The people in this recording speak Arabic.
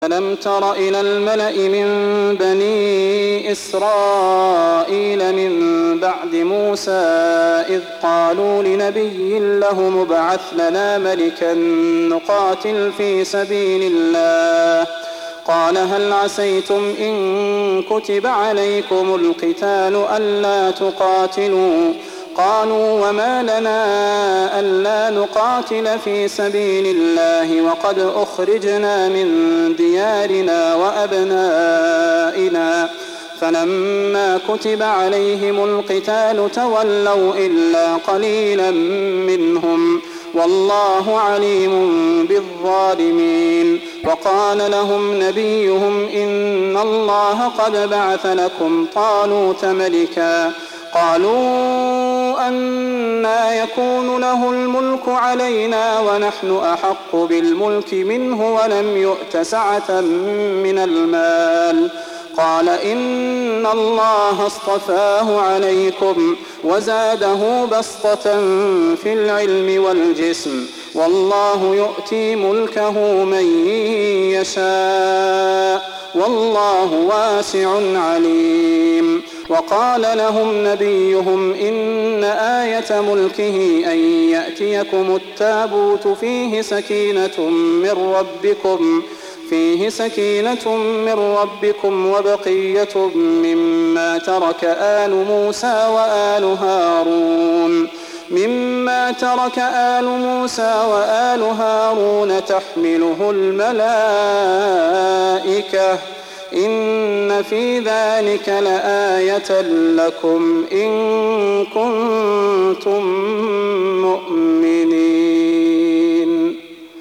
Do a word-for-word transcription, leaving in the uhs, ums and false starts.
ألم تر إلى الملأ من بني إسرائيل من بعد موسى إذ قالوا لنبي له ابعث لنا ملكا نقاتل في سبيل الله قال هل عسيتم إن كتب عليكم القتال ألا تقاتلوا قالوا وما لنا ألا نقاتل في سبيل الله وقد أخرجنا من ديارنا وأبنائنا فلما كتب عليهم القتال تولوا إلا قليلا منهم والله عليم بالظالمين. وقال لهم نبيهم إن الله قد بعث لكم طالوت ملكا قالوا أنى يكون له الملك علينا ونحن أحق بالملك منه ولم يؤت سعة من المال قال إن الله اصطفاه عليكم وزاده بسطة في العلم والجسم والله يؤتي ملكه من يشاء والله واسع عليم. وقال لهم نبيهم إن آية ملكه أن يأتيكم التابوت فيه سكينة من ربكم فيه سكينة من ربكم وبقية مما ترك آل موسى وآل هارون مما ترك آل موسى وآل هارون تحمله الملائكة إن في ذلك لآية لكم إن كنتم مؤمنين.